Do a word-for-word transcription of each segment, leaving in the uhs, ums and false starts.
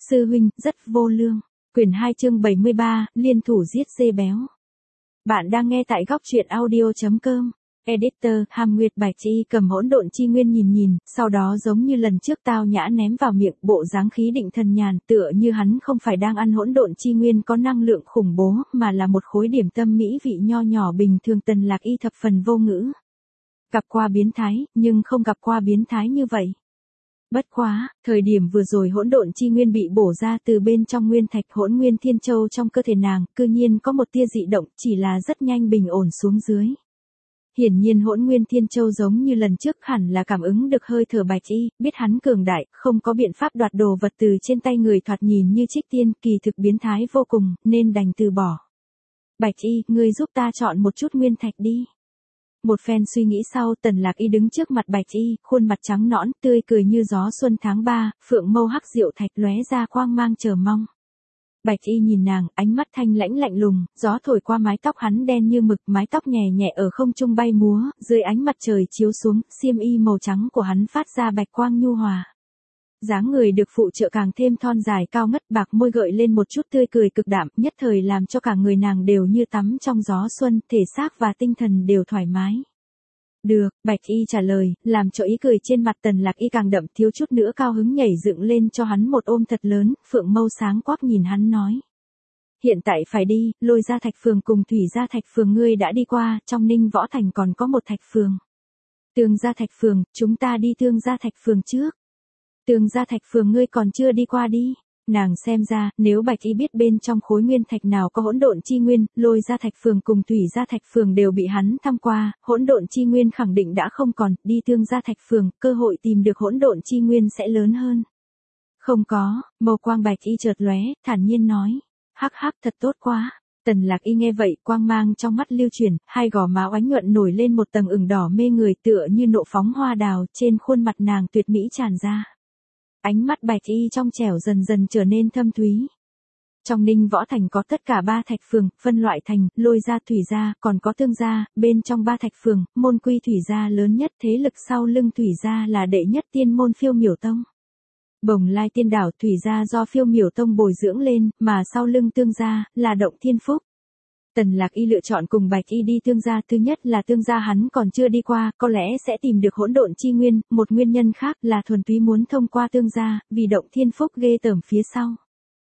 Sư huynh, rất vô lương. Quyển hai chương bảy mươi ba, liên thủ giết dê béo. Bạn đang nghe tại góc truyện audio.com. Editor, Hàm Nguyệt Bạch Y cầm hỗn độn chi nguyên nhìn nhìn, sau đó giống như lần trước tao nhã ném vào miệng, bộ dáng khí định thần nhàn, tựa như hắn không phải đang ăn hỗn độn chi nguyên có năng lượng khủng bố, mà là một khối điểm tâm mỹ vị nho nhỏ bình thường. Tần Lạc Y thập phần vô ngữ. Gặp qua biến thái, nhưng không gặp qua biến thái như vậy. Bất quá, thời điểm vừa rồi hỗn độn chi nguyên bị bổ ra từ bên trong nguyên thạch hỗn nguyên thiên châu trong cơ thể nàng, cư nhiên có một tia dị động, chỉ là rất nhanh bình ổn xuống dưới. Hiển nhiên hỗn nguyên thiên châu giống như lần trước hẳn là cảm ứng được hơi thở Bạch Y, biết hắn cường đại, không có biện pháp đoạt đồ vật từ trên tay người thoạt nhìn như trích tiên, kỳ thực biến thái vô cùng, nên đành từ bỏ. Bạch Y, ngươi giúp ta chọn một chút nguyên thạch đi. Một phen suy nghĩ sau, Tần Lạc Y đứng trước mặt Bạch Y, khuôn mặt trắng nõn, tươi cười như gió xuân tháng ba, phượng mâu hắc diệu thạch lóe ra quang mang chờ mong. Bạch Y nhìn nàng, ánh mắt thanh lãnh lạnh lùng, gió thổi qua mái tóc hắn đen như mực, mái tóc nhẹ nhẹ ở không trung bay múa, dưới ánh mặt trời chiếu xuống, xiêm y màu trắng của hắn phát ra bạch quang nhu hòa. Dáng người được phụ trợ càng thêm thon dài cao ngất, bạc môi gợi lên một chút tươi cười cực đạm, nhất thời làm cho cả người nàng đều như tắm trong gió xuân, thể xác và tinh thần đều thoải mái. Được, Bạch Y trả lời, làm cho ý cười trên mặt Tần Lạc Y càng đậm, thiếu chút nữa cao hứng nhảy dựng lên cho hắn một ôm thật lớn, phượng mâu sáng quắc nhìn hắn nói. Hiện tại phải đi, Lôi Gia Thạch Phường cùng Thủy Gia Thạch Phường ngươi đã đi qua, trong Ninh Võ Thành còn có một thạch phường. Tường Gia Thạch Phường, chúng ta đi Tường Gia Thạch Phường trước. Tường Gia Thạch Phường ngươi còn chưa đi qua đi. Nàng xem ra, nếu Bạch Y biết bên trong khối nguyên thạch nào có hỗn độn chi nguyên, Lôi Gia Thạch Phường cùng Thủy Gia Thạch Phường đều bị hắn thăm qua, hỗn độn chi nguyên khẳng định đã không còn, đi Tường Gia Thạch Phường, cơ hội tìm được hỗn độn chi nguyên sẽ lớn hơn. Không có, màu quang Bạch Y chợt lóe, thản nhiên nói, hắc hắc thật tốt quá. Tần Lạc Y nghe vậy, quang mang trong mắt lưu chuyển, hai gò má oánh nhuận nổi lên một tầng ửng đỏ mê người, tựa như nộ phóng hoa đào, trên khuôn mặt nàng tuyệt mỹ tràn ra. Ánh mắt Bạch Y trong trẻo dần dần trở nên thâm thúy. Trong Ninh Võ Thành có tất cả ba thạch phường, phân loại thành, Lôi Gia, Thủy Gia, còn có Tường Gia, bên trong ba thạch phường, môn quy Thủy Gia lớn nhất, thế lực sau lưng Thủy Gia là đệ nhất tiên môn Phiêu Miểu Tông. Bồng Lai Tiên Đảo Thủy Gia do Phiêu Miểu Tông bồi dưỡng lên, mà sau lưng Tường Gia, là Động Thiên Phúc. Tần Lạc Y lựa chọn cùng Bạch Y đi Tường Gia, thứ nhất là Tường Gia hắn còn chưa đi qua, có lẽ sẽ tìm được hỗn độn chi nguyên, một nguyên nhân khác là thuần túy muốn thông qua Tường Gia, vì Động Thiên Phúc ghê tởm phía sau.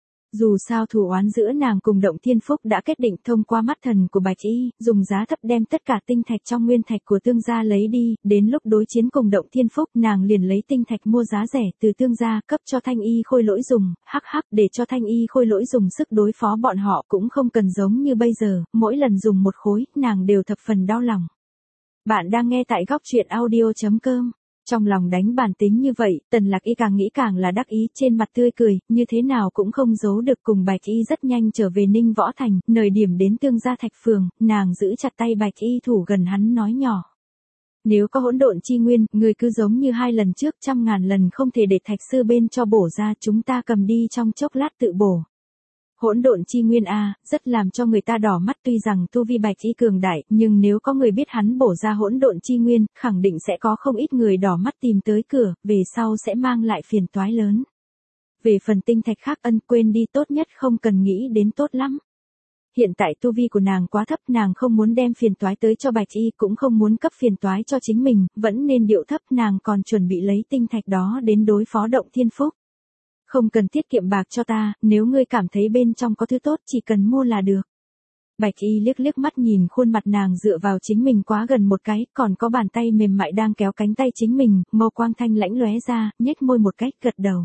Dù sao thù oán giữa nàng cùng Động Thiên Phúc đã kết định, thông qua mắt thần của Bạch Y, dùng giá thấp đem tất cả tinh thạch trong nguyên thạch của Tường Gia lấy đi, đến lúc đối chiến cùng Động Thiên Phúc nàng liền lấy tinh thạch mua giá rẻ từ Tường Gia cấp cho Thanh Y Khôi Lỗi dùng, hắc hắc để cho Thanh Y Khôi Lỗi dùng sức đối phó bọn họ cũng không cần giống như bây giờ, mỗi lần dùng một khối, nàng đều thập phần đau lòng. Bạn đang nghe tại góc truyện audio.com. Trong lòng đánh bản tính như vậy, Tần Lạc Y càng nghĩ càng là đắc ý, trên mặt tươi cười, như thế nào cũng không giấu được. Cùng Bạch Y rất nhanh trở về Ninh Võ Thành, nơi điểm đến Tường Gia Thạch Phường, nàng giữ chặt tay Bạch Y thủ gần hắn nói nhỏ. Nếu có hỗn độn chi nguyên, người cứ giống như hai lần trước trăm ngàn lần không thể để thạch sư bên cho bổ ra, chúng ta cầm đi trong chốc lát tự bổ. Hỗn độn chi nguyên a, rất làm cho người ta đỏ mắt, tuy rằng tu vi Bạch Y cường đại, nhưng nếu có người biết hắn bổ ra hỗn độn chi nguyên, khẳng định sẽ có không ít người đỏ mắt tìm tới cửa, về sau sẽ mang lại phiền toái lớn. Về phần tinh thạch khác ân quên đi, tốt nhất không cần nghĩ đến tốt lắm. Hiện tại tu vi của nàng quá thấp, nàng không muốn đem phiền toái tới cho Bạch Y, cũng không muốn cấp phiền toái cho chính mình, vẫn nên điệu thấp, nàng còn chuẩn bị lấy tinh thạch đó đến đối phó Động Thiên Phúc. Không cần tiết kiệm bạc cho ta, nếu ngươi cảm thấy bên trong có thứ tốt chỉ cần mua là được. Bạch Y liếc liếc mắt nhìn khuôn mặt nàng dựa vào chính mình quá gần một cái, còn có bàn tay mềm mại đang kéo cánh tay chính mình, mâu quang thanh lãnh lóe ra, nhếch môi một cách gật đầu.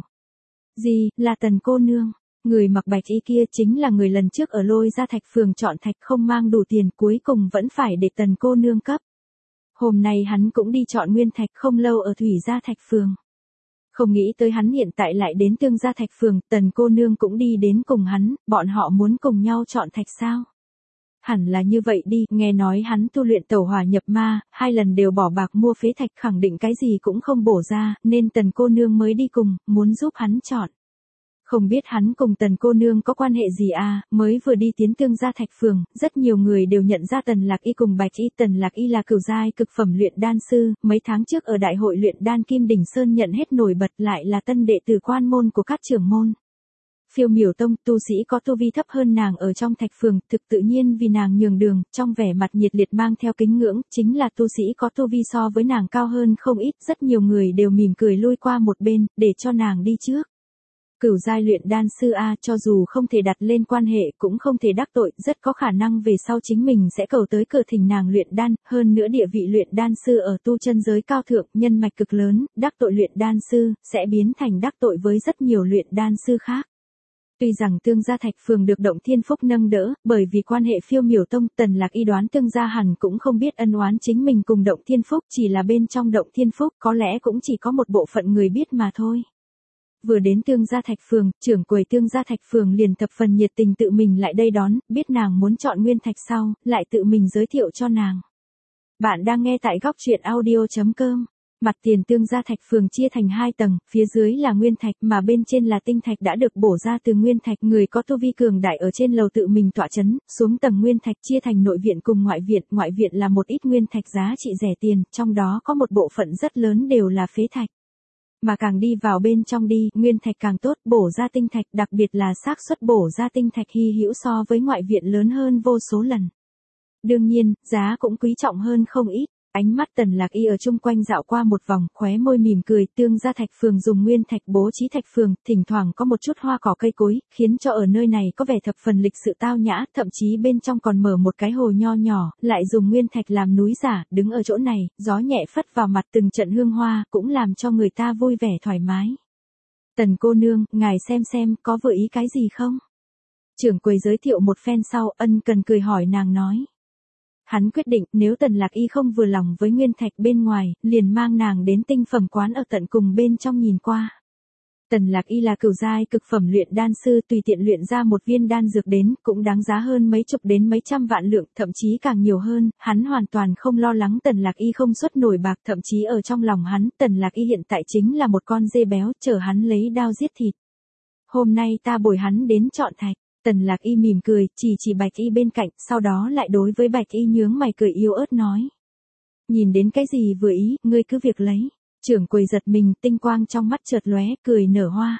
Gì, là Tần cô nương, người mặc Bạch Y kia chính là người lần trước ở Lôi Gia Thạch Phường chọn thạch không mang đủ tiền, cuối cùng vẫn phải để Tần cô nương cấp. Hôm nay hắn cũng đi chọn nguyên thạch không lâu ở Thủy Gia Thạch Phường. Không nghĩ tới hắn hiện tại lại đến Tường Gia Thạch Phường, Tần cô nương cũng đi đến cùng hắn, bọn họ muốn cùng nhau chọn thạch sao? Hẳn là như vậy đi, nghe nói hắn tu luyện tẩu hỏa nhập ma, hai lần đều bỏ bạc mua phế thạch, khẳng định cái gì cũng không bổ ra, nên Tần cô nương mới đi cùng, muốn giúp hắn chọn. Không biết hắn cùng Tần cô nương có quan hệ gì à, mới vừa đi tiến Tường Gia Thạch Phường, rất nhiều người đều nhận ra Tần Lạc Y cùng Bạch Y. Tần Lạc Y là cửu giai cực phẩm luyện đan sư, mấy tháng trước ở đại hội luyện đan Kim Đỉnh Sơn nhận hết nổi bật, lại là tân đệ tử quan môn của các trưởng môn. Phiêu Miểu Tông, tu sĩ có tu vi thấp hơn nàng ở trong thạch phường, thực tự nhiên vì nàng nhường đường, trong vẻ mặt nhiệt liệt mang theo kính ngưỡng, chính là tu sĩ có tu vi so với nàng cao hơn không ít, rất nhiều người đều mỉm cười lui qua một bên, để cho nàng đi trước. Cửu giai luyện đan sư A, cho dù không thể đặt lên quan hệ cũng không thể đắc tội, rất có khả năng về sau chính mình sẽ cầu tới cửa thỉnh nàng luyện đan, hơn nữa địa vị luyện đan sư ở tu chân giới cao thượng, nhân mạch cực lớn, đắc tội luyện đan sư, sẽ biến thành đắc tội với rất nhiều luyện đan sư khác. Tuy rằng Tương gia Thạch Phường được Động Thiên Phúc nâng đỡ, bởi vì quan hệ Phiêu Miểu Tông, Tần Lạc Y đoán Tương gia hẳn cũng không biết ân oán chính mình cùng Động Thiên Phúc, chỉ là bên trong Động Thiên Phúc, có lẽ cũng chỉ có một bộ phận người biết mà thôi. Vừa đến Tương gia Thạch Phường, trưởng quầy Tương gia Thạch Phường liền thập phần nhiệt tình tự mình lại đây đón, biết nàng muốn chọn nguyên thạch sau, lại tự mình giới thiệu cho nàng. Bạn đang nghe tại góc truyện audio chấm com. Mặt tiền Tương gia Thạch Phường chia thành hai tầng, phía dưới là nguyên thạch mà bên trên là tinh thạch đã được bổ ra từ nguyên thạch, người có tu vi cường đại ở trên lầu tự mình tọa chấn, xuống tầng nguyên thạch chia thành nội viện cùng ngoại viện, ngoại viện là một ít nguyên thạch giá trị rẻ tiền, trong đó có một bộ phận rất lớn đều là phế thạch. Mà càng đi vào bên trong đi, nguyên thạch càng tốt, bổ ra tinh thạch, đặc biệt là xác suất bổ ra tinh thạch hy hữu so với ngoại viện lớn hơn vô số lần. Đương nhiên, giá cũng quý trọng hơn không ít. Ánh mắt Tần Lạc Y ở chung quanh dạo qua một vòng, khóe môi mỉm cười, Tương gia Thạch Phường dùng nguyên thạch bố trí thạch phường, thỉnh thoảng có một chút hoa cỏ cây cối, khiến cho ở nơi này có vẻ thập phần lịch sự tao nhã, thậm chí bên trong còn mở một cái hồ nho nhỏ, lại dùng nguyên thạch làm núi giả, đứng ở chỗ này, gió nhẹ phất vào mặt từng trận hương hoa, cũng làm cho người ta vui vẻ thoải mái. Tần cô nương, ngài xem xem, có vừa ý cái gì không? Trưởng quầy giới thiệu một phen sau, ân cần cười hỏi nàng nói. Hắn quyết định, nếu Tần Lạc Y không vừa lòng với nguyên thạch bên ngoài, liền mang nàng đến tinh phẩm quán ở tận cùng bên trong nhìn qua. Tần Lạc Y là cửu giai cực phẩm luyện đan sư, tùy tiện luyện ra một viên đan dược đến, cũng đáng giá hơn mấy chục đến mấy trăm vạn lượng, thậm chí càng nhiều hơn, hắn hoàn toàn không lo lắng Tần Lạc Y không xuất nổi bạc, thậm chí ở trong lòng hắn, Tần Lạc Y hiện tại chính là một con dê béo, chờ hắn lấy đao giết thịt. Hôm nay ta bồi hắn đến chọn thạch. Tần Lạc Y mỉm cười, chỉ chỉ Bạch Y bên cạnh, sau đó lại đối với Bạch Y nhướng mày cười yếu ớt nói. Nhìn đến cái gì vừa ý, ngươi cứ việc lấy. Trưởng quầy giật mình, tinh quang trong mắt chợt lóe, cười nở hoa.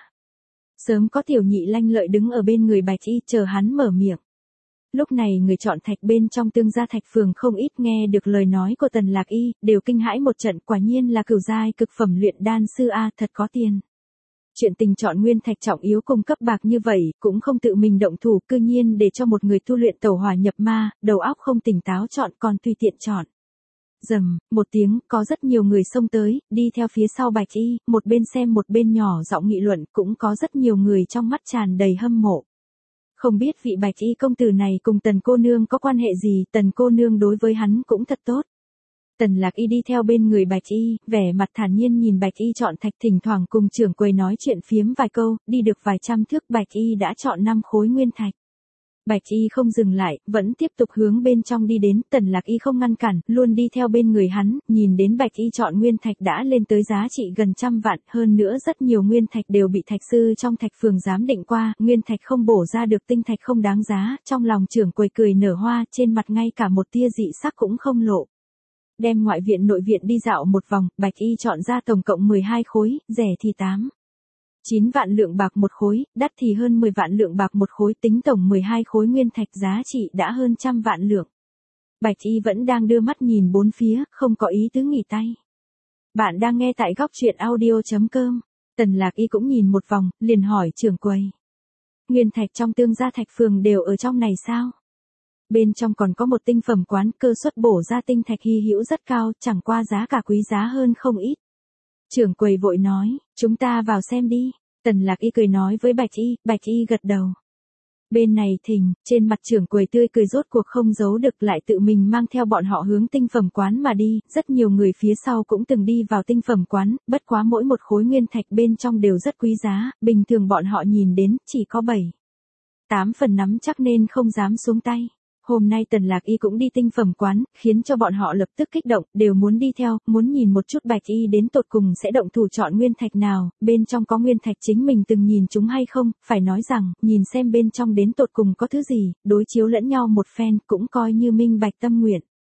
Sớm có tiểu nhị lanh lợi đứng ở bên người Bạch Y, chờ hắn mở miệng. Lúc này người chọn thạch bên trong Tương gia Thạch Phường không ít nghe được lời nói của Tần Lạc Y, đều kinh hãi một trận, quả nhiên là cửu giai cực phẩm luyện đan sư A, thật có tiền. Chuyện tình chọn nguyên thạch trọng yếu cung cấp bạc như vậy, cũng không tự mình động thủ, cư nhiên để cho một người tu luyện tẩu hỏa nhập ma, đầu óc không tỉnh táo chọn còn tùy tiện chọn. Rầm, một tiếng, có rất nhiều người xông tới, đi theo phía sau Bạch Y, một bên xem một bên nhỏ giọng nghị luận, cũng có rất nhiều người trong mắt tràn đầy hâm mộ. Không biết vị Bạch Y công tử này cùng Tần cô nương có quan hệ gì, Tần cô nương đối với hắn cũng thật tốt. Tần Lạc Y đi theo bên người Bạch Y, vẻ mặt thản nhiên nhìn Bạch Y chọn thạch, thỉnh thoảng cùng trưởng quầy nói chuyện phiếm vài câu, đi được vài trăm thước Bạch Y đã chọn năm khối nguyên thạch. Bạch Y không dừng lại, vẫn tiếp tục hướng bên trong đi đến, Tần Lạc Y không ngăn cản, luôn đi theo bên người hắn, nhìn đến Bạch Y chọn nguyên thạch đã lên tới giá trị gần trăm vạn, hơn nữa rất nhiều nguyên thạch đều bị thạch sư trong thạch phường giám định qua, nguyên thạch không bổ ra được tinh thạch không đáng giá, trong lòng trưởng quầy cười nở hoa, trên mặt ngay cả một tia dị sắc cũng không lộ. Đem ngoại viện nội viện đi dạo một vòng, Bạch Y chọn ra tổng cộng mười hai khối, rẻ thì tám, chín vạn lượng bạc một khối, đắt thì hơn mười vạn lượng bạc một khối, tính tổng mười hai khối nguyên thạch giá trị đã hơn trăm vạn lượng. Bạch Y vẫn đang đưa mắt nhìn bốn phía, không có ý tứ nghỉ tay. Bạn đang nghe tại góc truyện audio chấm com. Tần Lạc Y cũng nhìn một vòng, liền hỏi trưởng quầy. Nguyên thạch trong Tương gia Thạch Phường đều ở trong này sao? Bên trong còn có một tinh phẩm quán, cơ suất bổ ra tinh thạch hy hữu rất cao, chẳng qua giá cả quý giá hơn không ít. Trưởng quầy vội nói, chúng ta vào xem đi. Tần Lạc Y cười nói với Bạch Y, Bạch Y gật đầu. Bên này thình, trên mặt trưởng quầy tươi cười rốt cuộc không giấu được, lại tự mình mang theo bọn họ hướng tinh phẩm quán mà đi, rất nhiều người phía sau cũng từng đi vào tinh phẩm quán, bất quá mỗi một khối nguyên thạch bên trong đều rất quý giá, bình thường bọn họ nhìn đến, chỉ có bảy, tám phần nắm chắc nên không dám xuống tay. Hôm nay Tần Lạc Y cũng đi tinh phẩm quán, khiến cho bọn họ lập tức kích động, đều muốn đi theo, muốn nhìn một chút Bạch Y đến tột cùng sẽ động thủ chọn nguyên thạch nào, bên trong có nguyên thạch chính mình từng nhìn chúng hay không, phải nói rằng, nhìn xem bên trong đến tột cùng có thứ gì, đối chiếu lẫn nhau một phen, cũng coi như minh bạch tâm nguyện.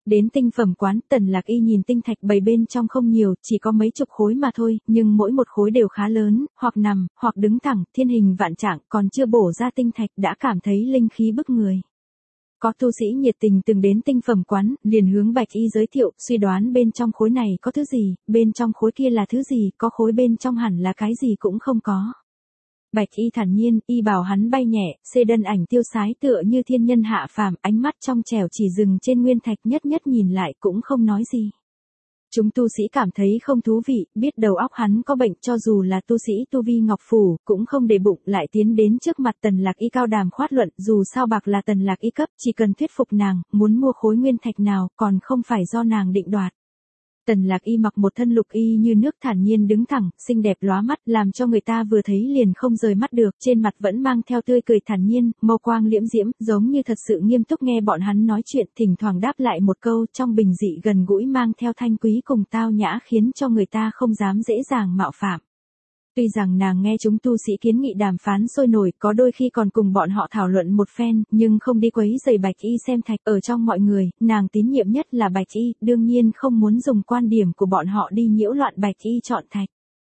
Đến tinh phẩm quán, Tần Lạc Y nhìn tinh thạch bày bên trong không nhiều, chỉ có mấy chục khối mà thôi, nhưng mỗi một khối đều khá lớn, hoặc nằm, hoặc đứng thẳng, thiên hình vạn trạng, còn chưa bổ ra tinh thạch đã cảm thấy linh khí bức người. Có tu sĩ nhiệt tình từng đến tinh phẩm quán, liền hướng Bạch Y giới thiệu, suy đoán bên trong khối này có thứ gì, bên trong khối kia là thứ gì, có khối bên trong hẳn là cái gì cũng không có. Bạch Y thản nhiên, y bảo hắn bay nhẹ, xê đơn ảnh tiêu sái tựa như thiên nhân hạ phàm, ánh mắt trong trẻo chỉ dừng trên nguyên thạch, nhất nhất nhìn lại cũng không nói gì. Chúng tu sĩ cảm thấy không thú vị, biết đầu óc hắn có bệnh, cho dù là tu sĩ tu vi ngọc phủ, cũng không để bụng, lại tiến đến trước mặt Tần Lạc Y cao đàm khoát luận, dù sao bạc là Tần Lạc Y cấp, chỉ cần thuyết phục nàng, muốn mua khối nguyên thạch nào, còn không phải do nàng định đoạt. Tần Lạc Y mặc một thân lục y như nước, thản nhiên đứng thẳng, xinh đẹp lóa mắt, làm cho người ta vừa thấy liền không rời mắt được, trên mặt vẫn mang theo tươi cười thản nhiên, mâu quang liễm diễm, giống như thật sự nghiêm túc nghe bọn hắn nói chuyện, thỉnh thoảng đáp lại một câu, trong bình dị gần gũi mang theo thanh quý cùng tao nhã, khiến cho người ta không dám dễ dàng mạo phạm. Tuy rằng nàng nghe chúng tu sĩ kiến nghị đàm phán sôi nổi, có đôi khi còn cùng bọn họ thảo luận một phen, nhưng không đi quấy rầy Bạch Y xem thạch. Ở trong mọi người, nàng tín nhiệm nhất là Bạch Y, đương nhiên không muốn dùng quan điểm của bọn họ đi nhiễu loạn Bạch Y chọn thạch.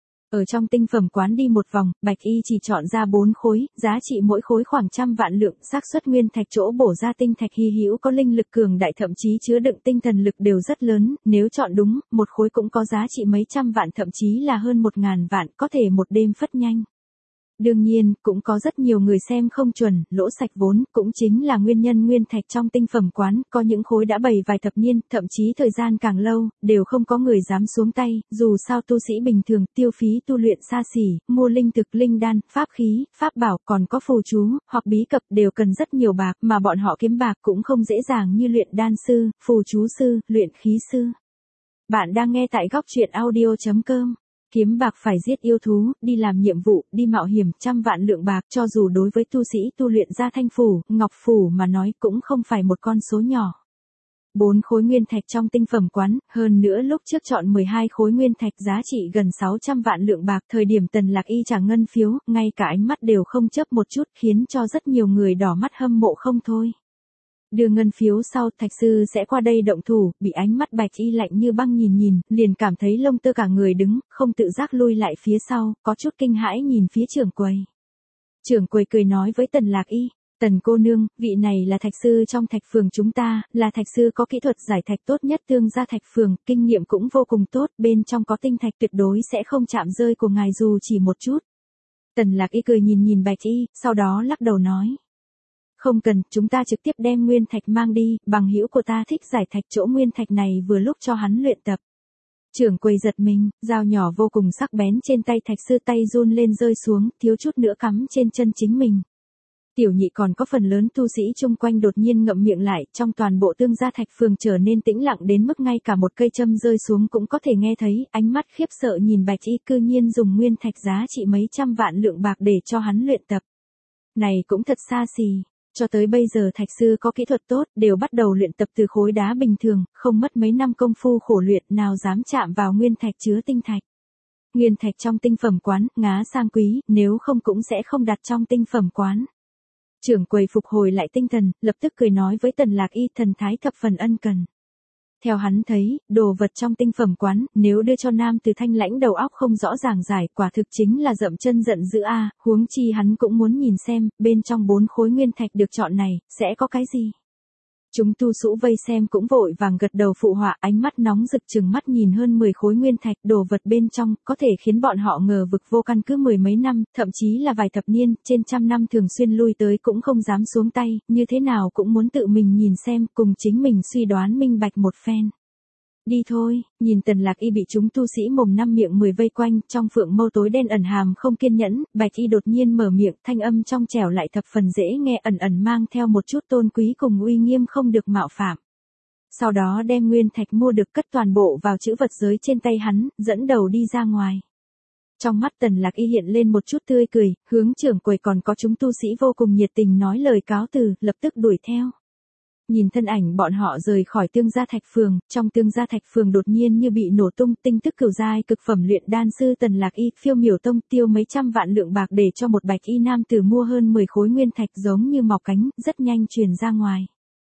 Ở trong tinh phẩm quán đi một vòng, Bạch Y chỉ chọn ra bốn khối, giá trị mỗi khối khoảng trăm vạn lượng, xác suất nguyên thạch chỗ bổ ra tinh thạch hy hữu có linh lực cường đại, thậm chí chứa đựng tinh thần lực đều rất lớn, nếu chọn đúng, một khối cũng có giá trị mấy trăm vạn, thậm chí là hơn một ngàn vạn, có thể một đêm phất nhanh. Đương nhiên, cũng có rất nhiều người xem không chuẩn, lỗ sạch vốn, cũng chính là nguyên nhân nguyên thạch trong tinh phẩm quán, có những khối đã bày vài thập niên, thậm chí thời gian càng lâu, đều không có người dám xuống tay, dù sao tu sĩ bình thường, tiêu phí tu luyện xa xỉ, mua linh thực, linh đan, pháp khí, pháp bảo, còn có phù chú, hoặc bí cập đều cần rất nhiều bạc, mà bọn họ kiếm bạc cũng không dễ dàng như luyện đan sư, phù chú sư, luyện khí sư. Bạn đang nghe tại góc truyện audio chấm com. Kiếm bạc phải giết yêu thú, đi làm nhiệm vụ, đi mạo hiểm, trăm vạn lượng bạc, cho dù đối với tu sĩ tu luyện ra thanh phủ, ngọc phủ mà nói cũng không phải một con số nhỏ. Bốn khối nguyên thạch trong tinh phẩm quán, hơn nữa lúc trước chọn mười hai khối nguyên thạch giá trị gần sáu trăm vạn lượng bạc, thời điểm Tần Lạc Y trả ngân phiếu, ngay cả ánh mắt đều không chớp một chút, khiến cho rất nhiều người đỏ mắt hâm mộ không thôi. Đưa ngân phiếu sau, thạch sư sẽ qua đây động thủ, bị ánh mắt Bạch Y lạnh như băng nhìn nhìn, liền cảm thấy lông tơ cả người đứng, không tự giác lui lại phía sau, có chút kinh hãi nhìn phía trưởng quầy. Trưởng quầy cười nói với Tần Lạc Y, Tần cô nương, vị này là thạch sư trong thạch phường chúng ta, là thạch sư có kỹ thuật giải thạch tốt nhất tương gia thạch phường, kinh nghiệm cũng vô cùng tốt, bên trong có tinh thạch tuyệt đối sẽ không chạm rơi của ngài dù chỉ một chút. Tần Lạc Y cười nhìn nhìn Bạch Y, sau đó lắc đầu nói. Không cần, chúng ta trực tiếp đem nguyên thạch mang đi, bằng hữu của ta thích giải thạch, chỗ nguyên thạch này vừa lúc cho hắn luyện tập. Trưởng quầy giật mình, dao nhỏ vô cùng sắc bén trên tay thạch sư, tay run lên rơi xuống, thiếu chút nữa cắm trên chân chính mình. Tiểu nhị còn có phần lớn tu sĩ chung quanh đột nhiên ngậm miệng lại, trong toàn bộ tương gia thạch phường trở nên tĩnh lặng đến mức ngay cả một cây châm rơi xuống cũng có thể nghe thấy, ánh mắt khiếp sợ nhìn Bạch Y, cư nhiên dùng nguyên thạch giá trị mấy trăm vạn lượng bạc để cho hắn luyện tập. Này cũng thật xa xỉ. Cho tới bây giờ thạch sư có kỹ thuật tốt, đều bắt đầu luyện tập từ khối đá bình thường, không mất mấy năm công phu khổ luyện, nào dám chạm vào nguyên thạch chứa tinh thạch. Nguyên thạch trong tinh phẩm quán, ngá sang quý, nếu không cũng sẽ không đặt trong tinh phẩm quán. Trưởng quầy phục hồi lại tinh thần, lập tức cười nói với Tần Lạc Y, thần thái thập phần ân cần. Theo hắn thấy, đồ vật trong tinh phẩm quán, nếu đưa cho nam từ thanh lãnh đầu óc không rõ ràng giải, quả thực chính là dậm chân giận dữ a, huống chi hắn cũng muốn nhìn xem, bên trong bốn khối nguyên thạch được chọn này, sẽ có cái gì. Chúng tu sĩ vây xem cũng vội vàng gật đầu phụ họa, ánh mắt nóng rực trừng mắt nhìn hơn mười khối nguyên thạch, đồ vật bên trong, có thể khiến bọn họ ngờ vực vô căn cứ mười mấy năm, thậm chí là vài thập niên, trên trăm năm thường xuyên lui tới cũng không dám xuống tay, như thế nào cũng muốn tự mình nhìn xem, cùng chính mình suy đoán minh bạch một phen. Đi thôi, nhìn Tần Lạc Y bị chúng tu sĩ mồm năm miệng mười vây quanh, trong phượng mâu tối đen ẩn hàm không kiên nhẫn, Bạch Y đột nhiên mở miệng, thanh âm trong trẻo lại thập phần dễ nghe, ẩn ẩn mang theo một chút tôn quý cùng uy nghiêm không được mạo phạm. Sau đó đem nguyên thạch mua được cất toàn bộ vào chữ vật giới trên tay hắn, dẫn đầu đi ra ngoài. Trong mắt Tần Lạc Y hiện lên một chút tươi cười, hướng trưởng quầy còn có chúng tu sĩ vô cùng nhiệt tình nói lời cáo từ, lập tức đuổi theo. Nhìn thân ảnh bọn họ rời khỏi tương gia thạch phường, trong tương gia thạch phường đột nhiên như bị nổ tung, tinh tức cửu giai cực phẩm luyện đan sư Tần Lạc Y, phiêu miểu tông tiêu mấy trăm vạn lượng bạc để cho một Bạch Y nam tử mua hơn mười khối nguyên thạch giống như mọc cánh, rất nhanh truyền ra ngoài.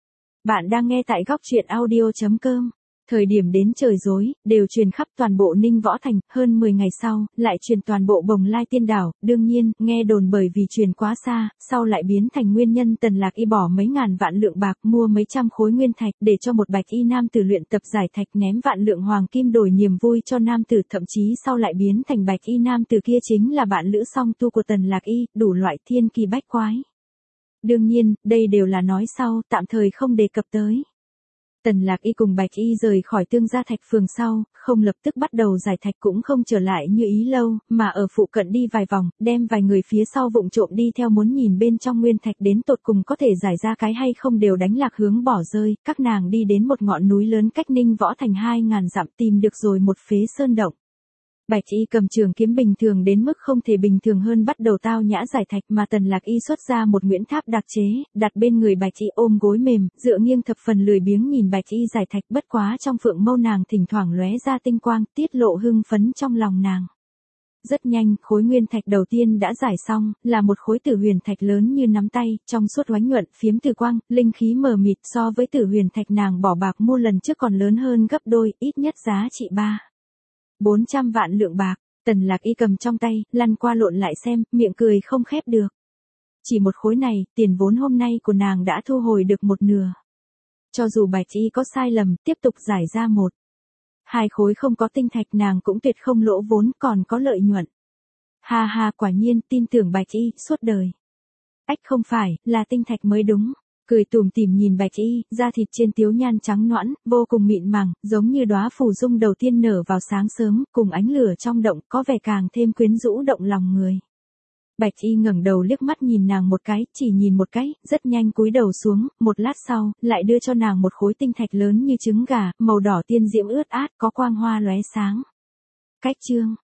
Bạn đang nghe tại góc truyện audio chấm com. Thời điểm đến trời tối, đều truyền khắp toàn bộ Ninh Võ Thành, hơn mười ngày sau, lại truyền toàn bộ Bồng Lai Tiên Đảo, đương nhiên, nghe đồn bởi vì truyền quá xa, sau lại biến thành nguyên nhân Tần Lạc Y bỏ mấy ngàn vạn lượng bạc mua mấy trăm khối nguyên thạch để cho một bạch y nam tử luyện tập giải thạch ném vạn lượng hoàng kim đổi niềm vui cho nam tử, thậm chí sau lại biến thành bạch y nam tử kia chính là bạn lữ song tu của Tần Lạc Y, đủ loại thiên kỳ bách quái. Đương nhiên, đây đều là nói sau, tạm thời không đề cập tới. Tần Lạc Y cùng Bạch Y rời khỏi Tương Gia Thạch Phường sau, không lập tức bắt đầu giải thạch cũng không trở lại như ý lâu, mà ở phụ cận đi vài vòng, đem vài người phía sau vụng trộm đi theo muốn nhìn bên trong nguyên thạch đến tột cùng có thể giải ra cái hay không đều đánh lạc hướng bỏ rơi, các nàng đi đến một ngọn núi lớn cách Ninh Võ Thành hai ngàn dặm tìm được rồi một phế sơn động. Bạch Y cầm trường kiếm bình thường đến mức không thể bình thường hơn bắt đầu tao nhã giải thạch mà Tần Lạc Y xuất ra một nguyễn tháp đặc chế, đặt bên người Bạch Y ôm gối mềm, dựa nghiêng thập phần lười biếng nhìn Bạch Y giải thạch bất quá trong phượng mâu nàng thỉnh thoảng lóe ra tinh quang, tiết lộ hưng phấn trong lòng nàng. Rất nhanh, khối nguyên thạch đầu tiên đã giải xong, là một khối tử huyền thạch lớn như nắm tay, trong suốt oánh nhuận, phiếm từ quang, linh khí mờ mịt so với tử huyền thạch nàng bỏ bạc mua lần trước còn lớn hơn gấp đôi, ít nhất giá trị ba. bốn trăm vạn lượng bạc, Tần Lạc Y cầm trong tay, lăn qua lộn lại xem, miệng cười không khép được. Chỉ một khối này, tiền vốn hôm nay của nàng đã thu hồi được một nửa. Cho dù Bạch Y có sai lầm, tiếp tục giải ra một. Hai khối không có tinh thạch nàng cũng tuyệt không lỗ vốn còn có lợi nhuận. Ha ha, quả nhiên tin tưởng Bạch Y, suốt đời. Ách không phải, là tinh thạch mới đúng. Cười tủm tỉm nhìn Bạch Y, da thịt trên tiếu nhan trắng nõn, vô cùng mịn màng, giống như đóa phù dung đầu tiên nở vào sáng sớm, cùng ánh lửa trong động, có vẻ càng thêm quyến rũ động lòng người. Bạch Y ngẩng đầu liếc mắt nhìn nàng một cái, chỉ nhìn một cái, rất nhanh cúi đầu xuống, một lát sau, lại đưa cho nàng một khối tinh thạch lớn như trứng gà, màu đỏ tiên diễm ướt át, có quang hoa lóe sáng. Cách chương